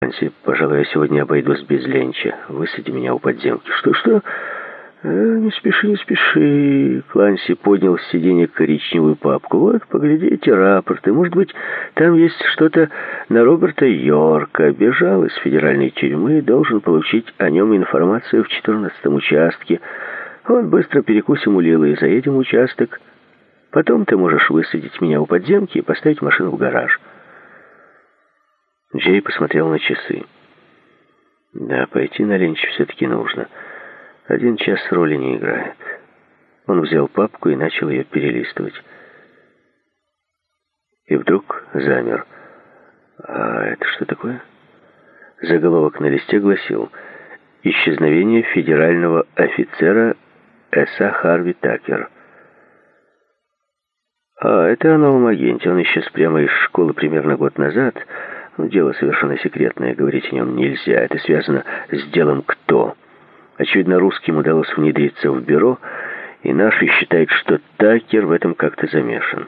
Пожалуй, я сегодня обойдусь без ленча. Высади меня у подземки. Что? Не спеши, не спеши. Кланси поднял с сиденья коричневую папку. Вот, поглядите рапорты. Может быть, там есть что-то на Роберта Йорка. Бежал из федеральной тюрьмы, должен получить о нем информацию в 14-м участке. Он быстро перекусим у Лилы и заедем в участок. Потом ты можешь высадить меня у подземки и поставить машину в гараж. Джей посмотрел на часы. Да, пойти на ленч все-таки нужно. 1 час роли не играет. Он взял папку и начал ее перелистывать. И вдруг замер. А это что такое? Заголовок на листе гласил: «Исчезновение федерального офицера С.А. Харви Такер». Это о новом агенте. Он исчез прямо из школы примерно год назад. Дело совершенно секретное, говорить о нем нельзя. Это связано с делом «Кто?». Очевидно, русским удалось внедриться в бюро, и наши считают, что Такер в этом как-то замешан.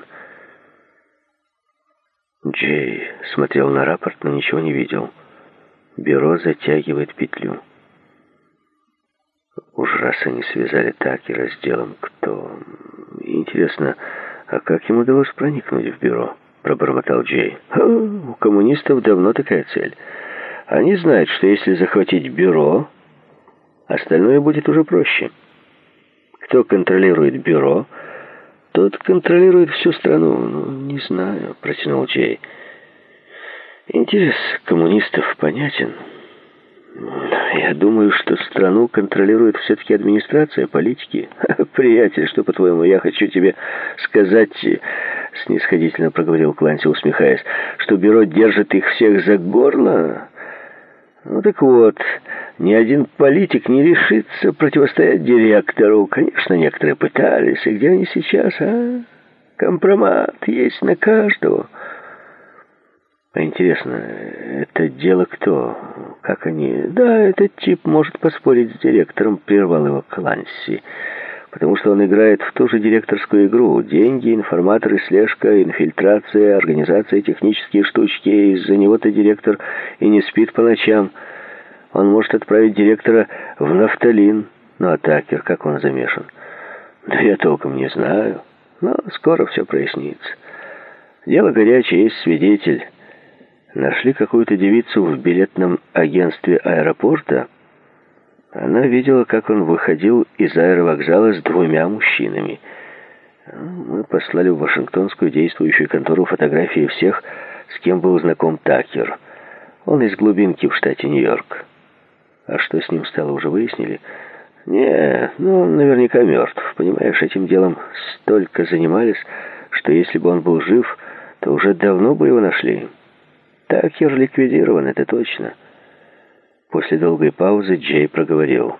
Джей смотрел на рапорт, но ничего не видел. Бюро затягивает петлю. Уж раз они связали Такера с делом «Кто?». Интересно, а как ему удалось проникнуть в бюро? Пробормотал Джей. У коммунистов давно такая цель. Они знают, что если захватить бюро, остальное будет уже проще. Кто контролирует бюро, тот контролирует всю страну. Не знаю, протянул Джей. Интерес коммунистов понятен. Я думаю, что страну контролирует все-таки администрация, политики. Приятель, что, по-твоему, я хочу тебе сказать, снисходительно проговорил Кланси, усмехаясь, что бюро держит их всех за горло? Ну так вот, ни один политик не решится противостоять директору. Конечно, некоторые пытались. И где они сейчас, а? Компромат есть на каждого. А интересно, это дело «Кто?» Как они... Да, этот тип может поспорить с директором, прервал его Кланси, потому что он играет в ту же директорскую игру. Деньги, информаторы, слежка, инфильтрация, организация, технические штучки. Из-за него-то директор и не спит по ночам. Он может отправить директора в нафталин. Ну, а Такер, как он замешан? Да я толком не знаю, но скоро все прояснится. Дело горячее, есть свидетель. Нашли какую-то девицу в билетном агентстве аэропорта. Она видела, как он выходил из аэровокзала с 2 мужчинами. Мы послали в Вашингтонскую действующую контору фотографии всех, с кем был знаком Такер. Он из глубинки в штате Нью-Йорк. А что с ним стало, уже выяснили? Не, он наверняка мертв. Понимаешь, этим делом столько занимались, что если бы он был жив, то уже давно бы его нашли. Такер ликвидирован, это точно. После долгой паузы Джей проговорил.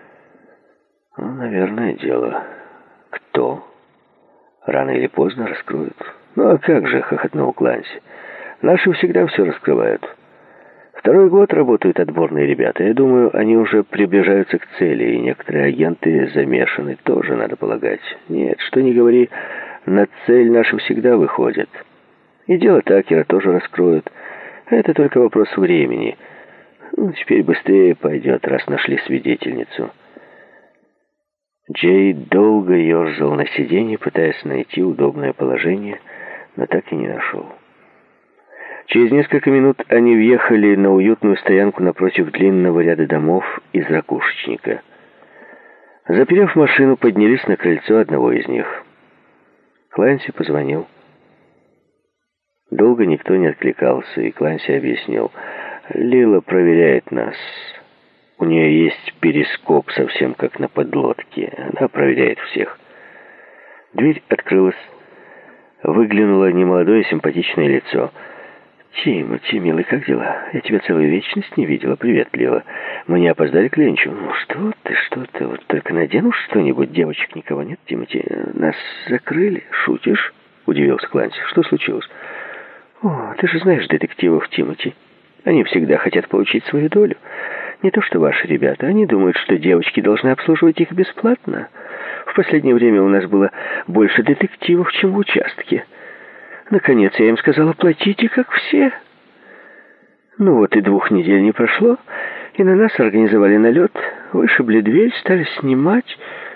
Наверное, дело «Кто?» Рано или поздно раскроют. А как же, хохотнул Кланси. Наши всегда все раскрывают. 2-й год работают отборные ребята. Я думаю, они уже приближаются к цели, и некоторые агенты замешаны, тоже, надо полагать. Нет, что ни говори, на цель наши всегда выходят. И дело Такера тоже раскроют. Это только вопрос времени. Теперь быстрее пойдет, раз нашли свидетельницу. Джей долго ерзал на сиденье, пытаясь найти удобное положение, но так и не нашел. Через несколько минут они въехали на уютную стоянку напротив длинного ряда домов из ракушечника. Заперев машину, поднялись на крыльцо одного из них. Кланси позвонил. Долго никто не откликался, и Кланси объяснил. Лила проверяет нас. У нее есть перископ, совсем как на подлодке. Она проверяет всех. Дверь открылась. Выглянуло немолодое симпатичное лицо. «Тимоти, милый, как дела? Я тебя целую вечность не видела. Привет, Лила. Мы не опоздали к ленчу?» Что ты? Вот только надену что-нибудь. Девочек никого нет, Тимоти. Нас закрыли. Шутишь?» — удивился Кланси. «Что случилось?» Ты же знаешь детективов, Тимоти. Они всегда хотят получить свою долю. Не то что ваши ребята. Они думают, что девочки должны обслуживать их бесплатно. В последнее время у нас было больше детективов, чем в участке. Наконец я им сказала, платите, как все. Ну вот и 2 недель не прошло, и на нас организовали налет, вышибли дверь, стали снимать.